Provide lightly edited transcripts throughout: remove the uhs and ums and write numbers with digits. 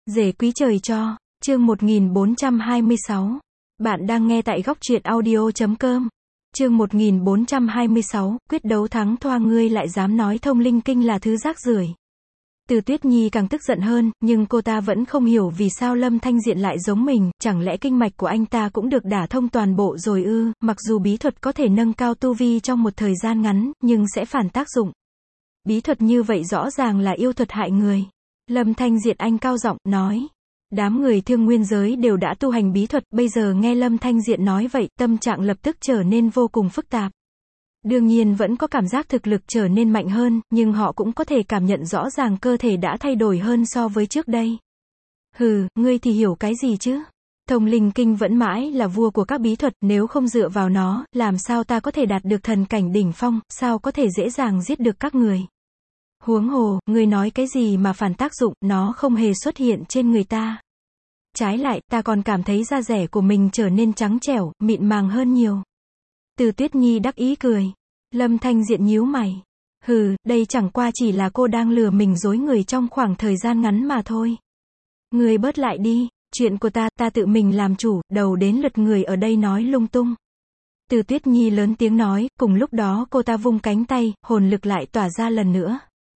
Rể quý trời cho, chương 1426. Bạn đang nghe tại góc truyện audio.com. Chương 1426, quyết đấu thắng thoa ngươi lại dám nói thông linh kinh là thứ rác rưởi. Từ Tuyết Nhi càng tức giận hơn, nhưng cô ta vẫn không hiểu vì sao Lâm Thanh Diện lại giống mình, chẳng lẽ kinh mạch của anh ta cũng được đả thông toàn bộ rồi ư? Mặc dù bí thuật có thể nâng cao tu vi trong một thời gian ngắn, nhưng sẽ phản tác dụng. Bí thuật như vậy rõ ràng là yêu thuật hại người. Lâm Thanh Diện anh cao giọng nói. Đám người Thương Nguyên giới đều đã tu hành bí thuật, bây giờ nghe Lâm Thanh Diện nói vậy, tâm trạng lập tức trở nên vô cùng phức tạp. Đương nhiên vẫn có cảm giác thực lực trở nên mạnh hơn, nhưng họ cũng có thể cảm nhận rõ ràng cơ thể đã thay đổi hơn so với trước đây. Hừ, ngươi thì hiểu cái gì chứ? Thông linh kinh vẫn mãi là vua của các bí thuật, nếu không dựa vào nó, làm sao ta có thể đạt được thần cảnh đỉnh phong, sao có thể dễ dàng giết được các người? Huống hồ, ngươi nói cái gì mà phản tác dụng, nó không hề xuất hiện trên người ta. Trái lại, ta còn cảm thấy da rẻ của mình trở nên trắng trẻo, mịn màng hơn nhiều. Từ Tuyết Nhi đắc ý cười. Lâm Thanh Diện nhíu mày. Hừ, đây chẳng qua chỉ là cô đang lừa mình dối người trong khoảng thời gian ngắn mà thôi. Ngươi bớt lại đi, chuyện của ta tự mình làm chủ, đầu đến lượt người ở đây nói lung tung. Từ Tuyết Nhi lớn tiếng nói, cùng lúc đó cô ta vung cánh tay, hồn lực lại tỏa ra lần nữa.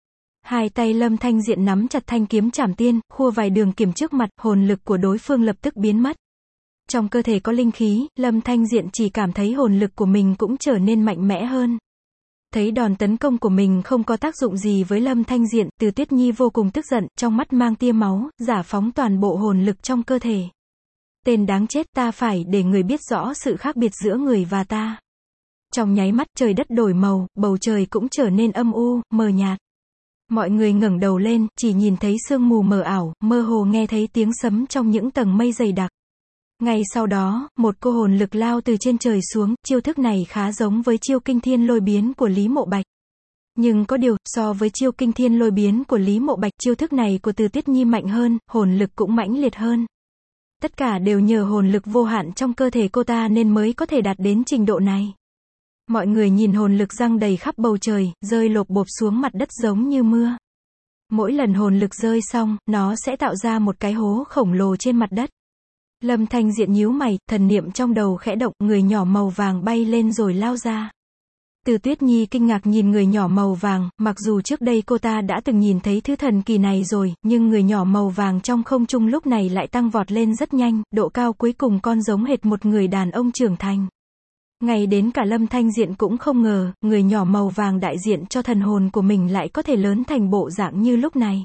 Hai tay Lâm Thanh Diện nắm chặt thanh kiếm Trảm Tiên, khua vài đường kiếm trước mặt, hồn lực của đối phương lập tức biến mất. Trong cơ thể có linh khí, Lâm Thanh Diện chỉ cảm thấy hồn lực của mình cũng trở nên mạnh mẽ hơn. Thấy đòn tấn công của mình không có tác dụng gì với Lâm Thanh Diện, Từ Tuyết Nhi vô cùng tức giận, trong mắt mang tia máu, giả phóng toàn bộ hồn lực trong cơ thể. Tên đáng chết, ta phải để người biết rõ sự khác biệt giữa người và ta. Trong nháy mắt trời đất đổi màu, bầu trời cũng trở nên âm u, mờ nhạt. Mọi người ngẩng đầu lên, chỉ nhìn thấy sương mù mờ ảo, mơ hồ nghe thấy tiếng sấm trong những tầng mây dày đặc. Ngay sau đó, một cô hồn lực lao từ trên trời xuống, chiêu thức này khá giống với chiêu kinh thiên lôi biến của Lý Mộ Bạch. Nhưng có điều, so với chiêu kinh thiên lôi biến của Lý Mộ Bạch, chiêu thức này của Từ Tuyết Nhi mạnh hơn, hồn lực cũng mãnh liệt hơn. Tất cả đều nhờ hồn lực vô hạn trong cơ thể cô ta nên mới có thể đạt đến trình độ này. Mọi người nhìn hồn lực giăng đầy khắp bầu trời, rơi lộp bộp xuống mặt đất giống như mưa. Mỗi lần hồn lực rơi xong, nó sẽ tạo ra một cái hố khổng lồ trên mặt đất. Lâm Thanh Diện nhíu mày, thần niệm trong đầu khẽ động, người nhỏ màu vàng bay lên rồi lao ra. Từ Tuyết Nhi kinh ngạc nhìn người nhỏ màu vàng, mặc dù trước đây cô ta đã từng nhìn thấy thứ thần kỳ này rồi, nhưng người nhỏ màu vàng trong không trung lúc này lại tăng vọt lên rất nhanh, độ cao cuối cùng con giống hệt một người đàn ông trưởng thành. Ngay đến cả Lâm Thanh Diện cũng không ngờ, người nhỏ màu vàng đại diện cho thần hồn của mình lại có thể lớn thành bộ dạng như lúc này.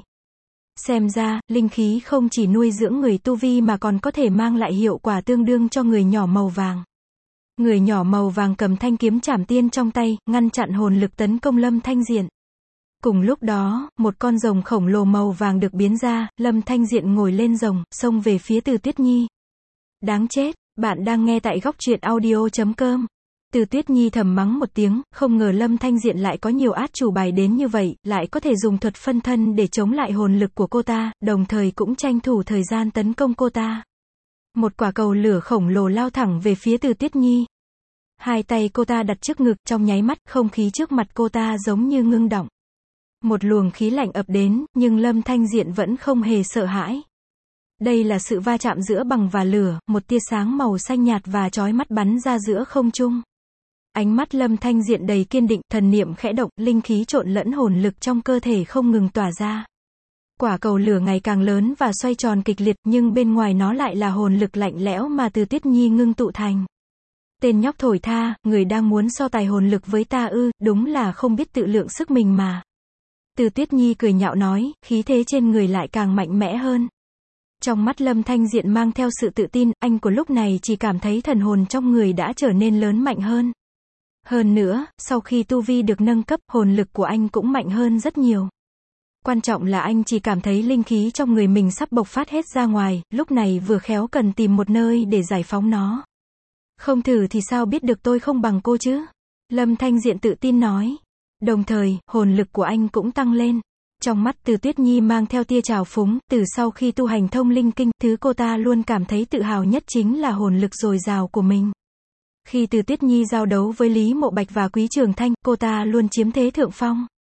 Xem ra, linh khí không chỉ nuôi dưỡng người tu vi mà còn có thể mang lại hiệu quả tương đương cho người nhỏ màu vàng. Người nhỏ màu vàng cầm thanh kiếm Trảm Tiên trong tay, ngăn chặn hồn lực tấn công Lâm Thanh Diện. Cùng lúc đó, một con rồng khổng lồ màu vàng được biến ra, Lâm Thanh Diện ngồi lên rồng, xông về phía Từ Tuyết Nhi. Đáng chết, bạn đang nghe tại góc truyện audio.com. Từ Tuyết Nhi thầm mắng một tiếng, không ngờ Lâm Thanh Diện lại có nhiều át chủ bài đến như vậy, lại có thể dùng thuật phân thân để chống lại hồn lực của cô ta, đồng thời cũng tranh thủ thời gian tấn công cô ta. Một quả cầu lửa khổng lồ lao thẳng về phía Từ Tuyết Nhi. Hai tay cô ta đặt trước ngực, trong nháy mắt, không khí trước mặt cô ta giống như ngưng đọng. Một luồng khí lạnh ập đến, nhưng Lâm Thanh Diện vẫn không hề sợ hãi. Đây là sự va chạm giữa bằng và lửa, một tia sáng màu xanh nhạt và chói mắt bắn ra giữa không trung. Ánh mắt Lâm Thanh Diện đầy kiên định, thần niệm khẽ động, linh khí trộn lẫn hồn lực trong cơ thể không ngừng tỏa ra. Quả cầu lửa ngày càng lớn và xoay tròn kịch liệt, nhưng bên ngoài nó lại là hồn lực lạnh lẽo mà Từ Tuyết Nhi ngưng tụ thành. Tên nhóc thổi tha, người đang muốn so tài hồn lực với ta ư, đúng là không biết tự lượng sức mình mà. Từ Tuyết Nhi cười nhạo nói, khí thế trên người lại càng mạnh mẽ hơn. Trong mắt Lâm Thanh Diện mang theo sự tự tin, anh của lúc này chỉ cảm thấy thần hồn trong người đã trở nên lớn mạnh hơn. Hơn nữa, sau khi tu vi được nâng cấp, hồn lực của anh cũng mạnh hơn rất nhiều. Quan trọng là anh chỉ cảm thấy linh khí trong người mình sắp bộc phát hết ra ngoài, lúc này vừa khéo cần tìm một nơi để giải phóng nó. Không thử thì sao biết được tôi không bằng cô chứ? Lâm Thanh Diện tự tin nói. Đồng thời, hồn lực của anh cũng tăng lên. Trong mắt Từ Tuyết Nhi mang theo tia trào phúng, từ sau khi tu hành thông linh kinh, thứ cô ta luôn cảm thấy tự hào nhất chính là hồn lực dồi dào của mình. Khi Từ Tuyết Nhi giao đấu với Lý Mộ Bạch và Quý Trường Thanh, cô ta luôn chiếm thế thượng phong.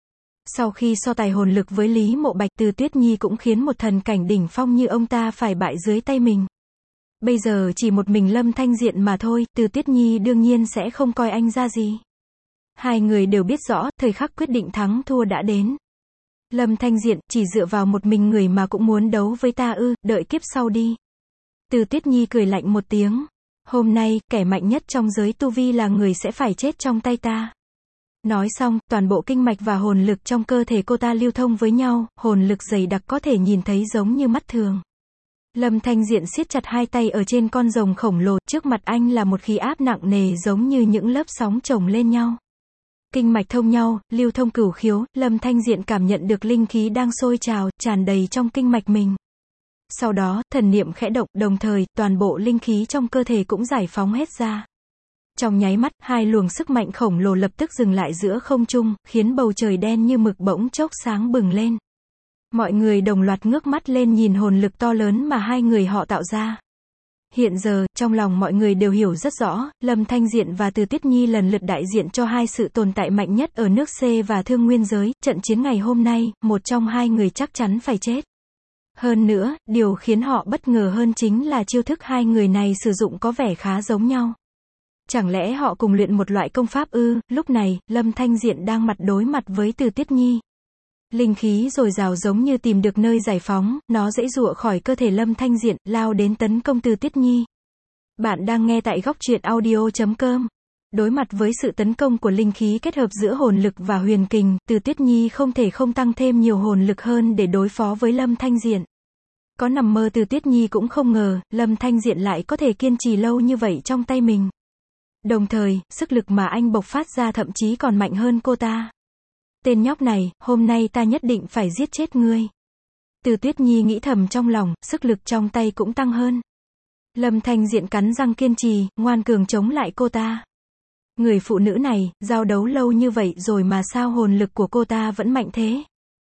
Sau khi so tài hồn lực với Lý Mộ Bạch, Từ Tuyết Nhi cũng khiến một thần cảnh đỉnh phong như ông ta phải bại dưới tay mình. Bây giờ chỉ một mình Lâm Thanh Diện mà thôi, Từ Tuyết Nhi đương nhiên sẽ không coi anh ra gì. Hai người đều biết rõ, thời khắc quyết định thắng thua đã đến. Lâm Thanh Diện, chỉ dựa vào một mình người mà cũng muốn đấu với ta ư, đợi kiếp sau đi. Từ Tuyết Nhi cười lạnh một tiếng. Hôm nay, kẻ mạnh nhất trong giới tu vi là người sẽ phải chết trong tay ta. Nói xong, toàn bộ kinh mạch và hồn lực trong cơ thể cô ta lưu thông với nhau, hồn lực dày đặc có thể nhìn thấy giống như mắt thường. Lâm Thanh Diện siết chặt hai tay ở trên con rồng khổng lồ, trước mặt anh là một khí áp nặng nề giống như những lớp sóng chồng lên nhau. Kinh mạch thông nhau, lưu thông cửu khiếu, Lâm Thanh Diện cảm nhận được linh khí đang sôi trào, tràn đầy trong kinh mạch mình. Sau đó, thần niệm khẽ động, đồng thời, toàn bộ linh khí trong cơ thể cũng giải phóng hết ra. Trong nháy mắt, hai luồng sức mạnh khổng lồ lập tức dừng lại giữa không trung, khiến bầu trời đen như mực bỗng chốc sáng bừng lên. Mọi người đồng loạt ngước mắt lên nhìn hồn lực to lớn mà hai người họ tạo ra. Hiện giờ, trong lòng mọi người đều hiểu rất rõ, Lâm Thanh Diện và Từ Tuyết Nhi lần lượt đại diện cho hai sự tồn tại mạnh nhất ở nước C và Thương Nguyên giới, trận chiến ngày hôm nay, một trong hai người chắc chắn phải chết. Hơn nữa, điều khiến họ bất ngờ hơn chính là chiêu thức hai người này sử dụng có vẻ khá giống nhau. Chẳng lẽ họ cùng luyện một loại công pháp ư? Lúc này, Lâm Thanh Diện đang mặt đối mặt với Từ Tuyết Nhi. Linh khí dồi dào giống như tìm được nơi giải phóng, nó giãy giụa khỏi cơ thể Lâm Thanh Diện, lao đến tấn công Từ Tuyết Nhi. Bạn đang nghe tại góc truyện audio.com. Đối mặt với sự tấn công của linh khí kết hợp giữa hồn lực và huyền kình, Từ Tuyết Nhi không thể không tăng thêm nhiều hồn lực hơn để đối phó với Lâm Thanh Diện. Có nằm mơ Từ Tuyết Nhi cũng không ngờ, Lâm Thanh Diện lại có thể kiên trì lâu như vậy trong tay mình. Đồng thời, sức lực mà anh bộc phát ra thậm chí còn mạnh hơn cô ta. Tên nhóc này, hôm nay ta nhất định phải giết chết ngươi. Từ Tuyết Nhi nghĩ thầm trong lòng, sức lực trong tay cũng tăng hơn. Lâm Thanh Diện cắn răng kiên trì, ngoan cường chống lại cô ta. Người phụ nữ này, giao đấu lâu như vậy rồi mà sao hồn lực của cô ta vẫn mạnh thế?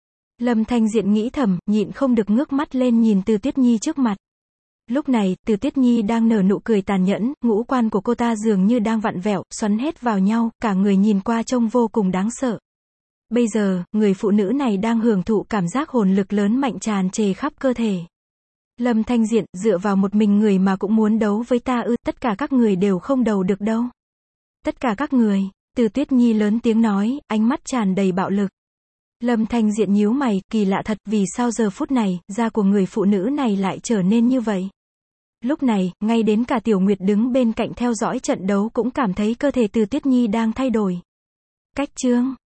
Lâm Thanh Diện nghĩ thầm, nhịn không được ngước mắt lên nhìn Từ Tuyết Nhi trước mặt. Lúc này, Từ Tuyết Nhi đang nở nụ cười tàn nhẫn, ngũ quan của cô ta dường như đang vặn vẹo, xoắn hết vào nhau, cả người nhìn qua trông vô cùng đáng sợ. Bây giờ, người phụ nữ này đang hưởng thụ cảm giác hồn lực lớn mạnh tràn trề khắp cơ thể. Lâm Thanh Diện, dựa vào một mình người mà cũng muốn đấu với ta ư? Tất cả các người đều không đầu được đâu. Tất cả các người, Từ Tuyết Nhi lớn tiếng nói, ánh mắt tràn đầy bạo lực. Lâm Thanh Diện nhíu mày, kỳ lạ thật, vì sao giờ phút này, da của người phụ nữ này lại trở nên như vậy? Lúc này, ngay đến cả Tiểu Nguyệt đứng bên cạnh theo dõi trận đấu cũng cảm thấy cơ thể Từ Tuyết Nhi đang thay đổi. Cách chương